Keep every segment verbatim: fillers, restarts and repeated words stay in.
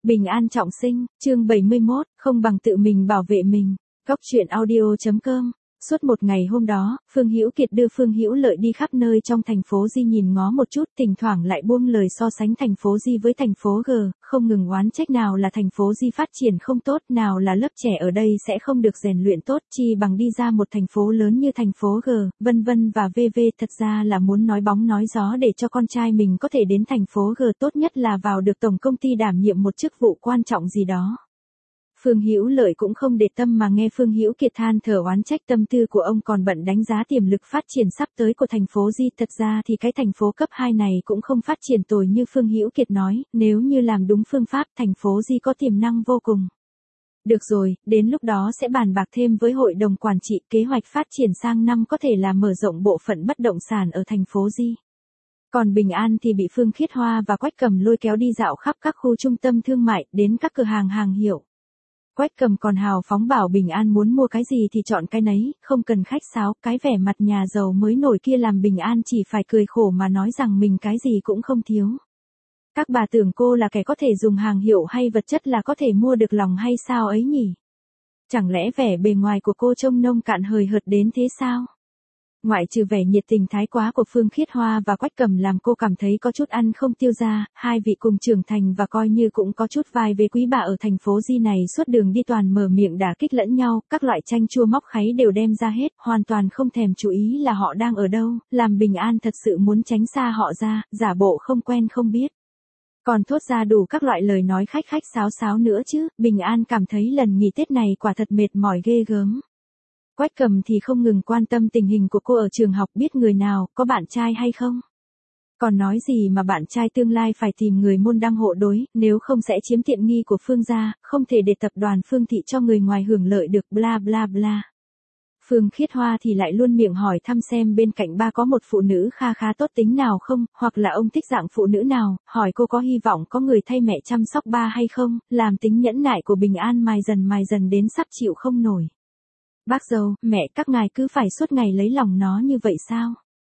Bình an trọng sinh, chương bảy mươi mốt, không bằng tự mình bảo vệ mình. Góc truyện audio chấm com. Suốt một ngày hôm đó, Phương Hữu Kiệt đưa Phương Hữu Lợi đi khắp nơi trong thành phố Di nhìn ngó một chút, thỉnh thoảng lại buông lời so sánh thành phố Di với thành phố G, không ngừng oán trách nào là thành phố Di phát triển không tốt, nào là lớp trẻ ở đây sẽ không được rèn luyện tốt, chi bằng đi ra một thành phố lớn như thành phố G, vân vân và vv. Thật ra là muốn nói bóng nói gió để cho con trai mình có thể đến thành phố G, tốt nhất là vào được tổng công ty đảm nhiệm một chức vụ quan trọng gì đó. Phương Hữu Lợi cũng không để tâm mà nghe Phương Hữu Kiệt than thở oán trách, tâm tư của ông còn bận đánh giá tiềm lực phát triển sắp tới của thành phố Di. Thật ra thì cái thành phố cấp hai này cũng không phát triển tồi như Phương Hữu Kiệt nói, nếu như làm đúng phương pháp, thành phố Di có tiềm năng vô cùng. Được rồi, đến lúc đó sẽ bàn bạc thêm với hội đồng quản trị, kế hoạch phát triển sang năm có thể là mở rộng bộ phận bất động sản ở thành phố Di. Còn Bình An thì bị Phương Khiết Hoa và Quách Cầm lôi kéo đi dạo khắp các khu trung tâm thương mại, đến các cửa hàng hàng hiệu. Quách Cầm còn hào phóng bảo Bình An muốn mua cái gì thì chọn cái nấy, không cần khách sáo, cái vẻ mặt nhà giàu mới nổi kia làm Bình An chỉ phải cười khổ mà nói rằng mình cái gì cũng không thiếu. Các bà tưởng cô là kẻ có thể dùng hàng hiệu hay vật chất là có thể mua được lòng hay sao ấy nhỉ? Chẳng lẽ vẻ bề ngoài của cô trông nông cạn hời hợt đến thế sao? Ngoại trừ vẻ nhiệt tình thái quá của Phương Khiết Hoa và Quách Cầm làm cô cảm thấy có chút ăn không tiêu ra, hai vị cùng trưởng thành và coi như cũng có chút vai về quý bà ở thành phố Di này suốt đường đi toàn mở miệng đả kích lẫn nhau, các loại chanh chua móc kháy đều đem ra hết, hoàn toàn không thèm chú ý là họ đang ở đâu, làm Bình An thật sự muốn tránh xa họ ra, giả bộ không quen không biết. Còn thốt ra đủ các loại lời nói khách khách sáo sáo nữa chứ, Bình An cảm thấy lần nghỉ Tết này quả thật mệt mỏi ghê gớm. Quách Cầm thì không ngừng quan tâm tình hình của cô ở trường học, biết người nào, có bạn trai hay không. Còn nói gì mà bạn trai tương lai phải tìm người môn đăng hộ đối, nếu không sẽ chiếm tiện nghi của Phương gia, không thể để tập đoàn Phương Thị cho người ngoài hưởng lợi được, bla bla bla. Phương Khiết Hoa thì lại luôn miệng hỏi thăm xem bên cạnh ba có một phụ nữ kha khá tốt tính nào không, hoặc là ông thích dạng phụ nữ nào, hỏi cô có hy vọng có người thay mẹ chăm sóc ba hay không, làm tính nhẫn nại của Bình An mài dần mài dần đến sắp chịu không nổi. Bác dâu, mẹ các ngài cứ phải suốt ngày lấy lòng nó như vậy sao?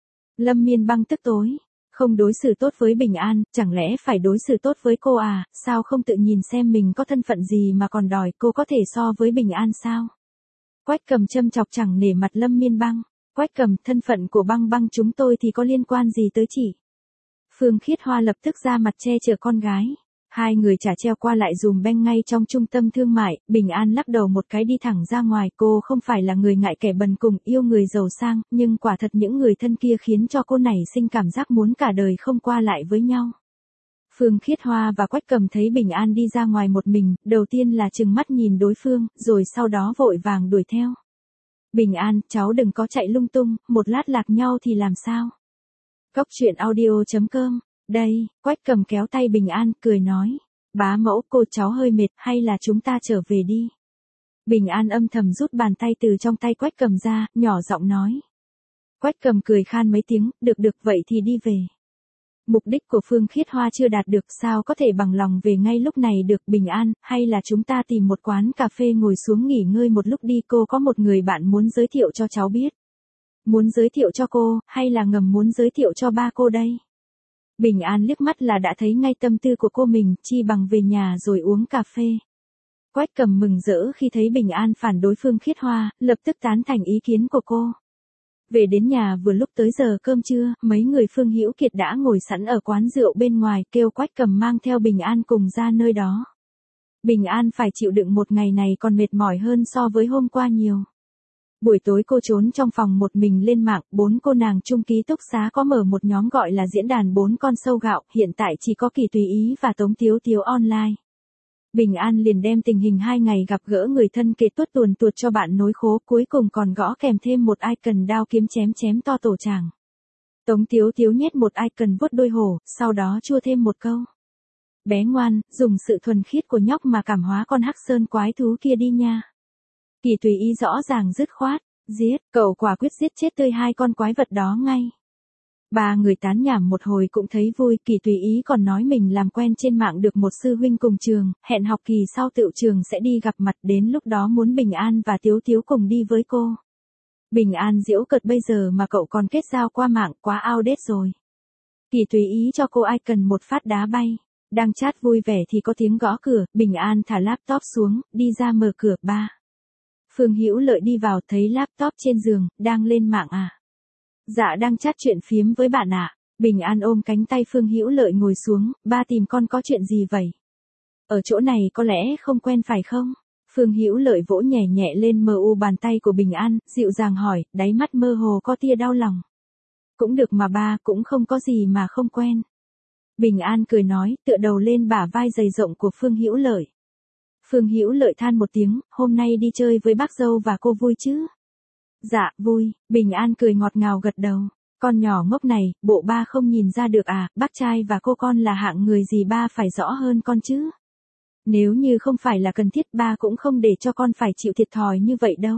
Lâm Miên Băng tức tối, không đối xử tốt với Bình An, chẳng lẽ phải đối xử tốt với cô à, sao không tự nhìn xem mình có thân phận gì mà còn đòi cô có thể so với Bình An sao? Quách Cầm châm chọc chẳng nể mặt Lâm Miên Băng, Quách Cầm, thân phận của Băng Băng chúng tôi thì có liên quan gì tới chị? Phương Khiết Hoa lập tức ra mặt che chở con gái. Hai người chả treo qua lại dùm beng ngay trong trung tâm thương mại, Bình An lắc đầu một cái đi thẳng ra ngoài, cô không phải là người ngại kẻ bần cùng, yêu người giàu sang, nhưng quả thật những người thân kia khiến cho cô nảy sinh cảm giác muốn cả đời không qua lại với nhau. Phương Khiết Hoa và Quách Cầm thấy Bình An đi ra ngoài một mình, đầu tiên là trừng mắt nhìn đối phương, rồi sau đó vội vàng đuổi theo. Bình An, cháu đừng có chạy lung tung, một lát lạc nhau thì làm sao? Góc truyện audio chấm com. Đây, Quách Cầm kéo tay Bình An, cười nói. Bá mẫu, cô cháu hơi mệt, hay là chúng ta trở về đi. Bình An âm thầm rút bàn tay từ trong tay Quách Cầm ra, nhỏ giọng nói. Quách Cầm cười khan mấy tiếng, được được vậy thì đi về. Mục đích của Phương Khiết Hoa chưa đạt được, sao có thể bằng lòng về ngay lúc này được. Bình An, hay là chúng ta tìm một quán cà phê ngồi xuống nghỉ ngơi một lúc đi, cô có một người bạn muốn giới thiệu cho cháu biết. Muốn giới thiệu cho cô, hay là ngầm muốn giới thiệu cho ba cô đây? Bình An liếc mắt là đã thấy ngay tâm tư của cô mình, chi bằng về nhà rồi uống cà phê. Quách Cầm mừng rỡ khi thấy Bình An phản đối Phương Khiết Hoa, lập tức tán thành ý kiến của cô. Về đến nhà vừa lúc tới giờ cơm trưa, mấy người Phương Hữu Kiệt đã ngồi sẵn ở quán rượu bên ngoài, kêu Quách Cầm mang theo Bình An cùng ra nơi đó. Bình An phải chịu đựng một ngày này còn mệt mỏi hơn so với hôm qua nhiều. Buổi tối cô trốn trong phòng một mình lên mạng, bốn cô nàng chung ký túc xá có mở một nhóm gọi là diễn đàn bốn con sâu gạo, hiện tại chỉ có Kỳ Tùy Ý và Tống Tiếu Tiếu online. Bình An liền đem tình hình hai ngày gặp gỡ người thân kể tuốt tuồn tuột cho bạn nối khố, cuối cùng còn gõ kèm thêm một icon đao kiếm chém chém to tổ chàng. Tống Tiếu Tiếu nhét một icon vuốt đôi hổ, sau đó chua thêm một câu. Bé ngoan, dùng sự thuần khiết của nhóc mà cảm hóa con hắc sơn quái thú kia đi nha. Kỳ Tùy Ý rõ ràng dứt khoát, giết, cậu quả quyết giết chết tươi hai con quái vật đó ngay. Ba người tán nhảm một hồi cũng thấy vui, Kỳ Tùy Ý còn nói mình làm quen trên mạng được một sư huynh cùng trường, hẹn học kỳ sau tựu trường sẽ đi gặp mặt, đến lúc đó muốn Bình An và Tiếu Tiếu cùng đi với cô. Bình An giễu cợt bây giờ mà cậu còn kết giao qua mạng, quá outdated rồi. Kỳ Tùy Ý cho cô icon một phát đá bay. Đang chat vui vẻ thì có tiếng gõ cửa, Bình An thả laptop xuống, đi ra mở cửa. Ba. Phương Hữu Lợi đi vào, thấy laptop trên giường, đang lên mạng à? Dạ đang chat chuyện phiếm với bạn ạ. À. Bình An ôm cánh tay Phương Hữu Lợi ngồi xuống, ba tìm con có chuyện gì vậy? Ở chỗ này có lẽ không quen phải không? Phương Hữu Lợi vỗ nhẹ nhẹ lên mờ u bàn tay của Bình An, dịu dàng hỏi, đáy mắt mơ hồ có tia đau lòng. Cũng được mà ba, cũng không có gì mà không quen. Bình An cười nói, tựa đầu lên bả vai dày rộng của Phương Hữu Lợi. Phương Hữu Lợi than một tiếng, hôm nay đi chơi với bác dâu và cô vui chứ? Dạ, vui. Bình An cười ngọt ngào gật đầu. Con nhỏ ngốc này, bộ ba không nhìn ra được à, bác trai và cô con là hạng người gì ba phải rõ hơn con chứ? Nếu như không phải là cần thiết ba cũng không để cho con phải chịu thiệt thòi như vậy đâu.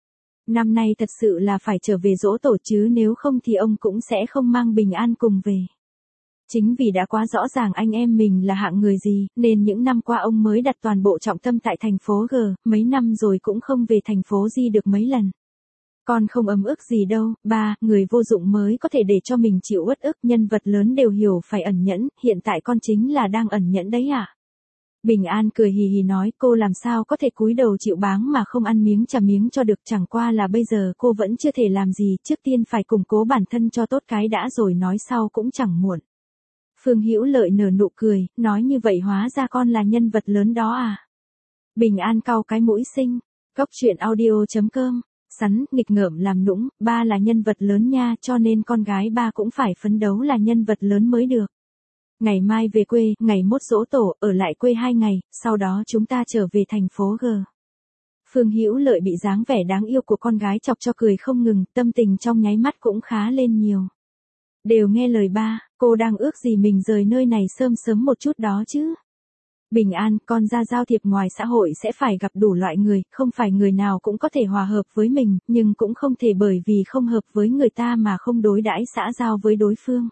Năm nay thật sự là phải trở về giỗ tổ chứ nếu không thì ông cũng sẽ không mang Bình An cùng về. Chính vì đã quá rõ ràng anh em mình là hạng người gì, nên những năm qua ông mới đặt toàn bộ trọng tâm tại thành phố G, mấy năm rồi cũng không về thành phố Di được mấy lần. Con không ấm ức gì đâu, ba, người vô dụng mới có thể để cho mình chịu uất ức, nhân vật lớn đều hiểu phải ẩn nhẫn, hiện tại con chính là đang ẩn nhẫn đấy ạ. À? Bình An cười hì hì nói, cô làm sao có thể cúi đầu chịu báng mà không ăn miếng trả miếng cho được, chẳng qua là bây giờ cô vẫn chưa thể làm gì, trước tiên phải củng cố bản thân cho tốt cái đã rồi nói sau cũng chẳng muộn. Phương Hữu Lợi nở nụ cười, nói như vậy hóa ra con là nhân vật lớn đó à. Bình An cau cái mũi xinh, góc truyện audio chấm com, sắn, nghịch ngợm làm nũng, ba là nhân vật lớn nha cho nên con gái ba cũng phải phấn đấu là nhân vật lớn mới được. Ngày mai về quê, ngày mốt giỗ tổ, ở lại quê hai ngày, sau đó chúng ta trở về thành phố G. Phương Hữu Lợi bị dáng vẻ đáng yêu của con gái chọc cho cười không ngừng, tâm tình trong nháy mắt cũng khá lên nhiều. Đều nghe lời ba, cô đang ước gì mình rời nơi này sớm sớm một chút đó chứ. Bình An, con ra giao thiệp ngoài xã hội sẽ phải gặp đủ loại người, không phải người nào cũng có thể hòa hợp với mình, nhưng cũng không thể bởi vì không hợp với người ta mà không đối đãi xã giao với đối phương.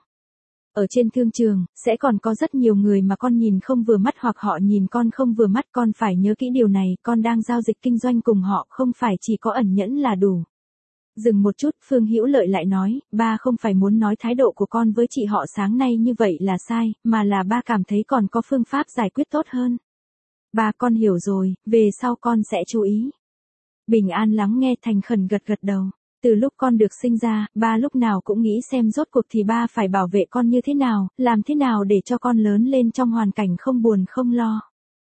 Ở trên thương trường, sẽ còn có rất nhiều người mà con nhìn không vừa mắt hoặc họ nhìn con không vừa mắt, con phải nhớ kỹ điều này, con đang giao dịch kinh doanh cùng họ, không phải chỉ có ẩn nhẫn là đủ. Dừng một chút, Phương Hữu Lợi lại nói, ba không phải muốn nói thái độ của con với chị họ sáng nay như vậy là sai, mà là ba cảm thấy còn có phương pháp giải quyết tốt hơn. Ba con hiểu rồi, về sau con sẽ chú ý. Bình An lắng nghe thành khẩn gật gật đầu. Từ lúc con được sinh ra, ba lúc nào cũng nghĩ xem rốt cuộc thì ba phải bảo vệ con như thế nào, làm thế nào để cho con lớn lên trong hoàn cảnh không buồn không lo.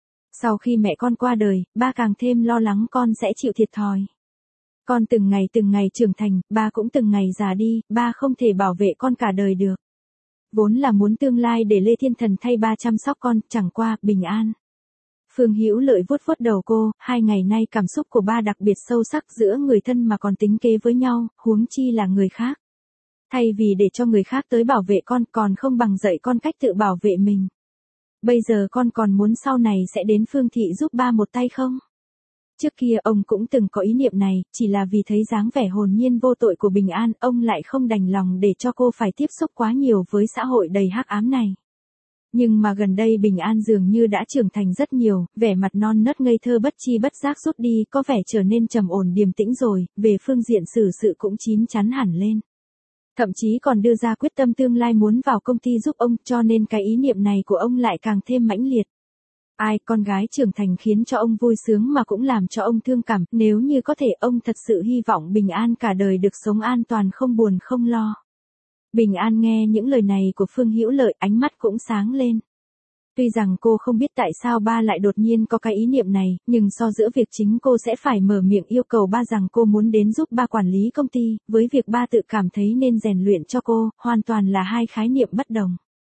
Sau khi mẹ con qua đời, ba càng thêm lo lắng con sẽ chịu thiệt thòi. Con từng ngày từng ngày trưởng thành, ba cũng từng ngày già đi, ba không thể bảo vệ con cả đời được. Vốn là muốn tương lai để Lê Thiên Thần thay ba chăm sóc con, chẳng qua, Bình An. Phương Hữu Lợi vuốt vuốt đầu cô, hai ngày nay cảm xúc của ba đặc biệt sâu sắc, giữa người thân mà còn tính kế với nhau, huống chi là người khác. Thay vì để cho người khác tới bảo vệ con, còn không bằng dạy con cách tự bảo vệ mình. Bây giờ con còn muốn sau này sẽ đến Phương Thị giúp ba một tay không? Trước kia ông cũng từng có ý niệm này, chỉ là vì thấy dáng vẻ hồn nhiên vô tội của Bình An, ông lại không đành lòng để cho cô phải tiếp xúc quá nhiều với xã hội đầy hắc ám này. Nhưng mà gần đây Bình An dường như đã trưởng thành rất nhiều, vẻ mặt non nớt ngây thơ bất chi bất giác rút đi, có vẻ trở nên trầm ổn điềm tĩnh rồi, về phương diện xử sự cũng chín chắn hẳn lên. Thậm chí còn đưa ra quyết tâm tương lai muốn vào công ty giúp ông, cho nên cái ý niệm này của ông lại càng thêm mãnh liệt. Ai, con gái trưởng thành khiến cho ông vui sướng mà cũng làm cho ông thương cảm, nếu như có thể ông thật sự hy vọng Bình An cả đời được sống an toàn không buồn không lo. Bình An nghe những lời này của Phương Hữu Lợi, ánh mắt cũng sáng lên. Tuy rằng cô không biết tại sao ba lại đột nhiên có cái ý niệm này, nhưng so giữa việc chính cô sẽ phải mở miệng yêu cầu ba rằng cô muốn đến giúp ba quản lý công ty, với việc ba tự cảm thấy nên rèn luyện cho cô, hoàn toàn là hai khái niệm bất đồng.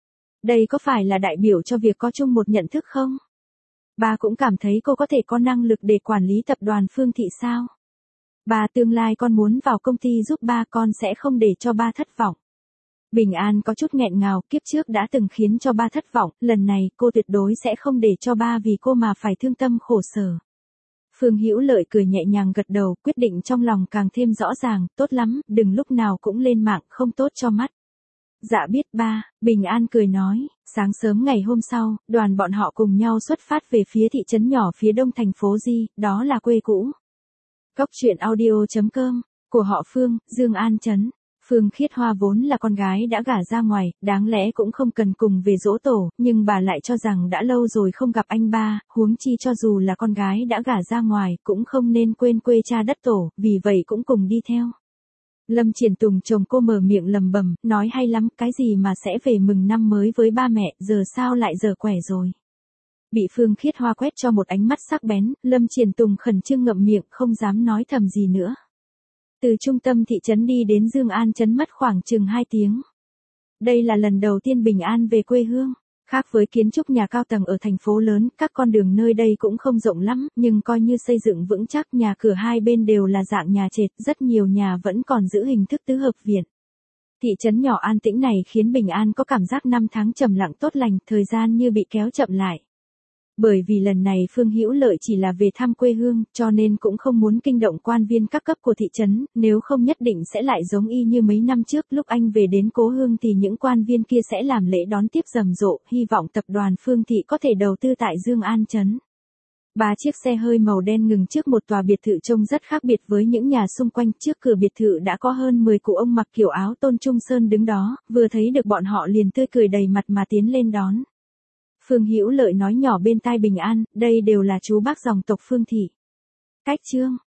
Đây có phải là đại biểu cho việc có chung một nhận thức không? Ba cũng cảm thấy cô có thể có năng lực để quản lý tập đoàn Phương Thị sao? Ba, tương lai con muốn vào công ty giúp ba, con sẽ không để cho ba thất vọng. Bình An có chút nghẹn ngào, kiếp trước đã từng khiến cho ba thất vọng, lần này cô tuyệt đối sẽ không để cho ba vì cô mà phải thương tâm khổ sở. Phương Hữu Lợi cười nhẹ nhàng gật đầu, quyết định trong lòng càng thêm rõ ràng, tốt lắm, đừng lúc nào cũng lên mạng, không tốt cho mắt. Dạ biết ba, Bình An cười nói. Sáng sớm ngày hôm sau, đoàn bọn họ cùng nhau xuất phát về phía thị trấn nhỏ phía đông thành phố Di, đó là quê cũ. Góc truyện audio chấm com, của họ Phương, Dương An Trấn. Phương Khiết Hoa vốn là con gái đã gả ra ngoài, đáng lẽ cũng không cần cùng về giỗ tổ, nhưng bà lại cho rằng đã lâu rồi không gặp anh ba, huống chi cho dù là con gái đã gả ra ngoài, cũng không nên quên quê cha đất tổ, vì vậy cũng cùng đi theo. Lâm Triển Tùng chồng cô mở miệng lầm bầm, nói hay lắm, cái gì mà sẽ về mừng năm mới với ba mẹ, giờ sao lại giờ quẻ rồi. Bị Phương Khiết Hoa quét cho một ánh mắt sắc bén, Lâm Triển Tùng khẩn trương ngậm miệng, không dám nói thầm gì nữa. Từ trung tâm thị trấn đi đến Dương An trấn mất khoảng chừng hai tiếng. Đây là lần đầu tiên Bình An về quê hương. Khác với kiến trúc nhà cao tầng ở thành phố lớn, các con đường nơi đây cũng không rộng lắm, nhưng coi như xây dựng vững chắc, nhà cửa hai bên đều là dạng nhà trệt, rất nhiều nhà vẫn còn giữ hình thức tứ hợp viện. Thị trấn nhỏ an tĩnh này khiến Bình An có cảm giác năm tháng trầm lặng tốt lành, thời gian như bị kéo chậm lại. Bởi vì lần này Phương Hữu Lợi chỉ là về thăm quê hương, cho nên cũng không muốn kinh động quan viên các cấp của thị trấn, nếu không nhất định sẽ lại giống y như mấy năm trước, lúc anh về đến cố hương thì những quan viên kia sẽ làm lễ đón tiếp rầm rộ, hy vọng tập đoàn Phương Thị có thể đầu tư tại Dương An trấn. Ba chiếc xe hơi màu đen ngừng trước một tòa biệt thự trông rất khác biệt với những nhà xung quanh, trước cửa biệt thự đã có hơn mười cụ ông mặc kiểu áo tôn trung sơn đứng đó, vừa thấy được bọn họ liền tươi cười đầy mặt mà tiến lên đón. Phương Hữu Lợi nói nhỏ bên tai Bình An, đây đều là chú bác dòng tộc Phương Thị. Cách chương